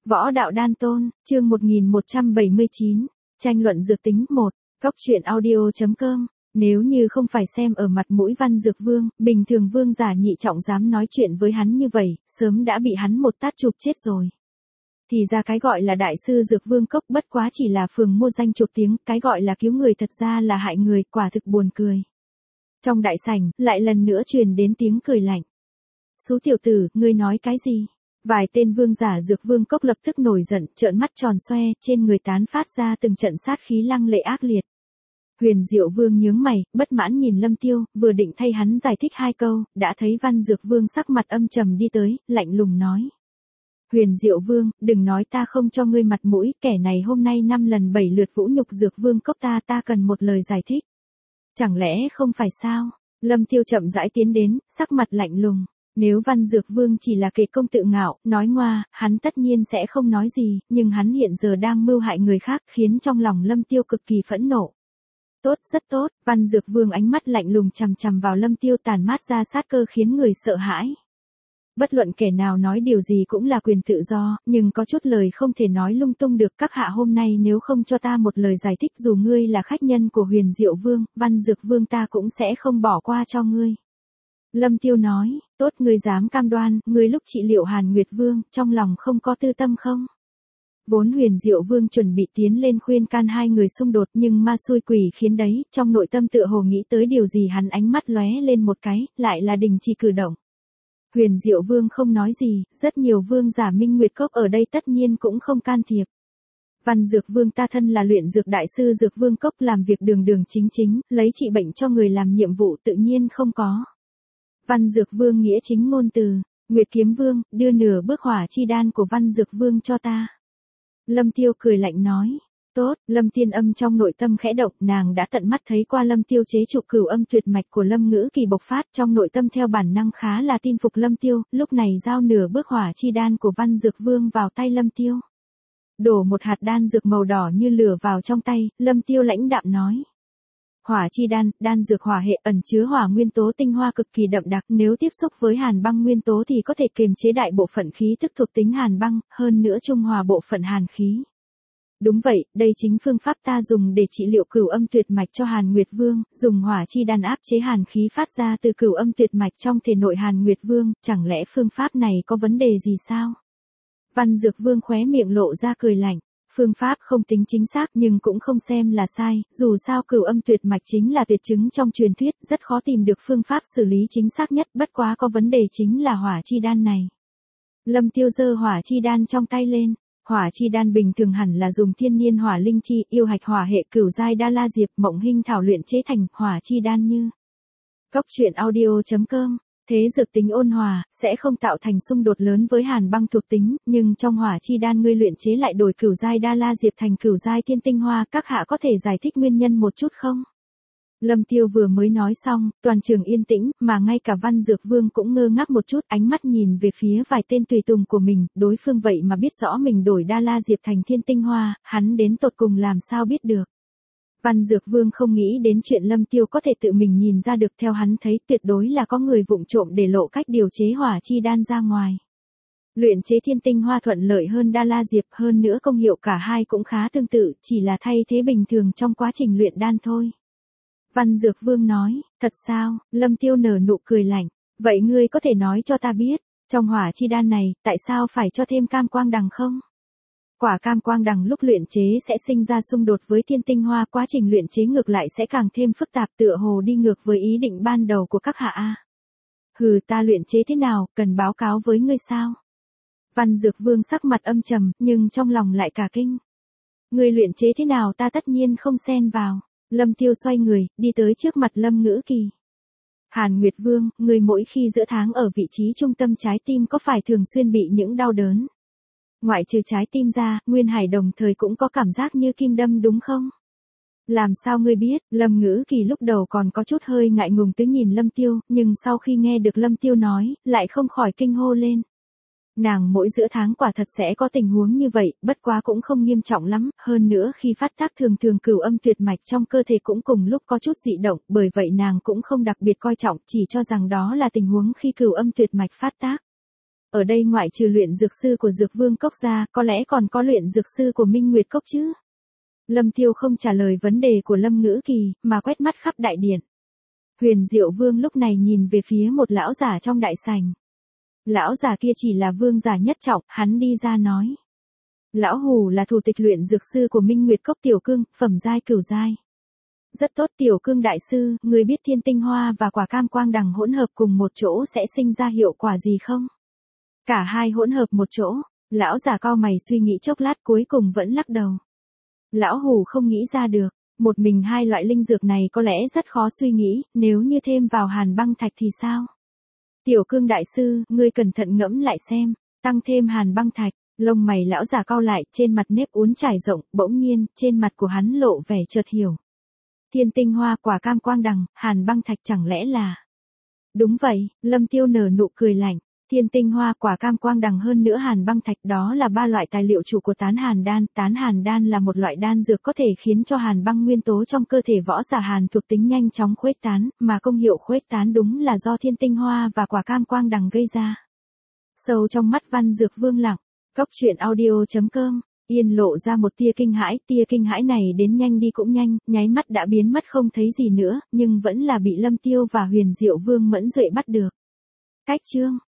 Võ đạo đan tôn, chương 1179, tranh luận dược tính 1, Cóc truyện audio.com. Nếu như không phải xem ở mặt mũi Văn Dược Vương, bình thường vương giả nhị trọng dám nói chuyện với hắn như vậy, sớm đã bị hắn một tát chụp chết rồi. Thì ra cái gọi là đại sư Dược Vương Cốc bất quá chỉ là phường mua danh chụp tiếng, cái gọi là cứu người thật ra là hại người, quả thực buồn cười. Trong đại sảnh, lại lần nữa truyền đến tiếng cười lạnh. Sú tiểu tử, ngươi nói cái gì? Vài tên vương giả Dược Vương Cốc lập tức nổi giận, trợn mắt tròn xoe, trên người tán phát ra từng trận sát khí lăng lệ ác liệt. Huyền Diệu Vương nhướng mày, bất mãn nhìn Lâm Tiêu, vừa định thay hắn giải thích hai câu, đã thấy Văn Dược Vương sắc mặt âm trầm đi tới, lạnh lùng nói. Huyền Diệu Vương, đừng nói ta không cho ngươi mặt mũi, kẻ này hôm nay 5 lần 7 lượt vũ nhục Dược Vương Cốc ta cần một lời giải thích. Chẳng lẽ không phải sao? Lâm Tiêu chậm rãi tiến đến, sắc mặt lạnh lùng. Nếu Văn Dược Vương chỉ là kệ công tự ngạo, nói ngoa, hắn tất nhiên sẽ không nói gì, nhưng hắn hiện giờ đang mưu hại người khác, khiến trong lòng Lâm Tiêu cực kỳ phẫn nộ. Tốt, rất tốt, Văn Dược Vương ánh mắt lạnh lùng chằm chằm vào Lâm Tiêu tàn mát ra sát cơ khiến người sợ hãi. Bất luận kẻ nào nói điều gì cũng là quyền tự do, nhưng có chút lời không thể nói lung tung được. Các hạ hôm nay nếu không cho ta một lời giải thích, dù ngươi là khách nhân của Huyền Diệu Vương, Văn Dược Vương ta cũng sẽ không bỏ qua cho ngươi. Lâm Tiêu nói, tốt, ngươi dám cam đoan, ngươi lúc trị liệu Hàn Nguyệt Vương, trong lòng không có tư tâm không? Vốn Huyền Diệu Vương chuẩn bị tiến lên khuyên can hai người xung đột, nhưng ma xui quỷ khiến đấy, trong nội tâm tựa hồ nghĩ tới điều gì, hắn ánh mắt lóe lên một cái, lại là đình chỉ cử động. Huyền Diệu Vương không nói gì, rất nhiều vương giả Minh Nguyệt Cốc ở đây tất nhiên cũng không can thiệp. Văn Dược Vương ta thân là luyện dược đại sư Dược Vương Cốc, làm việc đường đường chính chính, lấy trị bệnh cho người làm nhiệm vụ tự nhiên không có. Văn Dược Vương nghĩa chính ngôn từ, Nguyệt Kiếm Vương, đưa nửa bước hỏa chi đan của Văn Dược Vương cho ta. Lâm Tiêu cười lạnh nói, tốt, Lâm Tiên Âm trong nội tâm khẽ động, nàng đã tận mắt thấy qua Lâm Tiêu chế trụ cửu âm tuyệt mạch của Lâm Ngữ Kỳ bộc phát, trong nội tâm theo bản năng khá là tin phục Lâm Tiêu, lúc này giao nửa bước hỏa chi đan của Văn Dược Vương vào tay Lâm Tiêu. Đổ một hạt đan dược màu đỏ như lửa vào trong tay, Lâm Tiêu lãnh đạm nói. Hỏa chi đan, đan dược hỏa hệ ẩn chứa hỏa nguyên tố tinh hoa cực kỳ đậm đặc, nếu tiếp xúc với hàn băng nguyên tố thì có thể kiềm chế đại bộ phận khí tức thuộc tính hàn băng, hơn nữa trung hòa bộ phận hàn khí. Đúng vậy, đây chính phương pháp ta dùng để trị liệu cửu âm tuyệt mạch cho Hàn Nguyệt Vương, dùng hỏa chi đan áp chế hàn khí phát ra từ cửu âm tuyệt mạch trong thể nội Hàn Nguyệt Vương, chẳng lẽ phương pháp này có vấn đề gì sao? Văn Dược Vương khóe miệng lộ ra cười lạnh. Phương pháp không tính chính xác nhưng cũng không xem là sai, dù sao cửu âm tuyệt mạch chính là tuyệt chứng trong truyền thuyết, rất khó tìm được phương pháp xử lý chính xác nhất, bất quá có vấn đề chính là hỏa chi đan này. Lâm Tiêu giơ hỏa chi đan trong tay lên, hỏa chi đan bình thường hẳn là dùng thiên niên hỏa linh chi, yêu hạch hỏa hệ cửu giai đa la diệp, mộng hình thảo luyện chế thành, hỏa chi đan như. Cóc truyện audio.com. Thế dược tính ôn hòa, sẽ không tạo thành xung đột lớn với hàn băng thuộc tính, nhưng trong hỏa chi đan ngươi luyện chế lại đổi cửu giai đa la diệp thành cửu giai thiên tinh hoa, các hạ có thể giải thích nguyên nhân một chút không? Lâm Tiêu vừa mới nói xong, toàn trường yên tĩnh, mà ngay cả Văn Dược Vương cũng ngơ ngác một chút, ánh mắt nhìn về phía vài tên tùy tùng của mình, đối phương vậy mà biết rõ mình đổi đa la diệp thành thiên tinh hoa, hắn đến tột cùng làm sao biết được. Văn Dược Vương không nghĩ đến chuyện Lâm Tiêu có thể tự mình nhìn ra được, theo hắn thấy tuyệt đối là có người vụng trộm để lộ cách điều chế hỏa chi đan ra ngoài. Luyện chế thiên tinh hoa thuận lợi hơn đa la diệp, hơn nữa công hiệu cả hai cũng khá tương tự, chỉ là thay thế bình thường trong quá trình luyện đan thôi. Văn Dược Vương nói, thật sao? Lâm Tiêu nở nụ cười lạnh, vậy ngươi có thể nói cho ta biết, trong hỏa chi đan này, tại sao phải cho thêm cam quang đằng không? Quả cam quang đằng lúc luyện chế sẽ sinh ra xung đột với thiên tinh hoa, quá trình luyện chế ngược lại sẽ càng thêm phức tạp, tựa hồ đi ngược với ý định ban đầu của các hạ a. Hừ, ta luyện chế thế nào, cần báo cáo với ngươi sao? Văn Dược Vương sắc mặt âm trầm, nhưng trong lòng lại cả kinh. Ngươi luyện chế thế nào ta tất nhiên không xen vào. Lâm Tiêu xoay người, đi tới trước mặt Lâm Ngữ Kỳ. Hàn Nguyệt Vương, ngươi mỗi khi giữa tháng ở vị trí trung tâm trái tim có phải thường xuyên bị những đau đớn? Ngoại trừ trái tim ra, Nguyên Hải đồng thời cũng có cảm giác như kim đâm đúng không? Làm sao ngươi biết? Lâm Ngữ Kỳ lúc đầu còn có chút hơi ngại ngùng tới nhìn Lâm Tiêu, nhưng sau khi nghe được Lâm Tiêu nói, lại không khỏi kinh hô lên. Nàng mỗi giữa tháng quả thật sẽ có tình huống như vậy, bất quá cũng không nghiêm trọng lắm, hơn nữa khi phát tác thường thường cửu âm tuyệt mạch trong cơ thể cũng cùng lúc có chút dị động, bởi vậy nàng cũng không đặc biệt coi trọng, chỉ cho rằng đó là tình huống khi cửu âm tuyệt mạch phát tác. Ở đây ngoại trừ luyện dược sư của Dược Vương Cốc ra, có lẽ còn có luyện dược sư của Minh Nguyệt Cốc chứ? Lâm Tiêu không trả lời vấn đề của Lâm Ngữ Kỳ, mà quét mắt khắp đại điện. Huyền Diệu Vương lúc này nhìn về phía một lão giả trong đại sảnh. Lão giả kia chỉ là vương giả nhất trọng, hắn đi ra nói. Lão Hù là thủ tịch luyện dược sư của Minh Nguyệt Cốc Tiểu Cương, phẩm giai cửu giai. Rất tốt Tiểu Cương đại sư, người biết thiên tinh hoa và quả cam quang đằng hỗn hợp cùng một chỗ sẽ sinh ra hiệu quả gì không? Cả hai hỗn hợp một chỗ, lão giả cau mày suy nghĩ chốc lát cuối cùng vẫn lắc đầu. Lão Hù không nghĩ ra được, một mình hai loại linh dược này có lẽ rất khó suy nghĩ, nếu như thêm vào hàn băng thạch thì sao? Tiểu Cương đại sư, ngươi cẩn thận ngẫm lại xem, tăng thêm hàn băng thạch, lông mày lão giả cau lại, trên mặt nếp uốn trải rộng, bỗng nhiên, trên mặt của hắn lộ vẻ chợt hiểu. Thiên tinh hoa, quả cam quang đằng, hàn băng thạch chẳng lẽ là... Đúng vậy, Lâm Tiêu nở nụ cười lạnh. Thiên tinh hoa, quả cam quang đằng hơn nữa hàn băng thạch, đó là ba loại tài liệu chủ của tán hàn đan. Tán hàn đan là một loại đan dược có thể khiến cho hàn băng nguyên tố trong cơ thể võ giả hàn thuộc tính nhanh chóng khuếch tán, mà công hiệu khuếch tán đúng là do thiên tinh hoa và quả cam quang đằng gây ra. Sâu trong mắt Văn Dược Vương lặng, Cốc Truyện Audio.com, Yên lộ ra một tia kinh hãi này đến nhanh đi cũng nhanh, nháy mắt đã biến mất không thấy gì nữa, nhưng vẫn là bị Lâm Tiêu và Huyền Diệu Vương mẫn duệ bắt được. Cách chương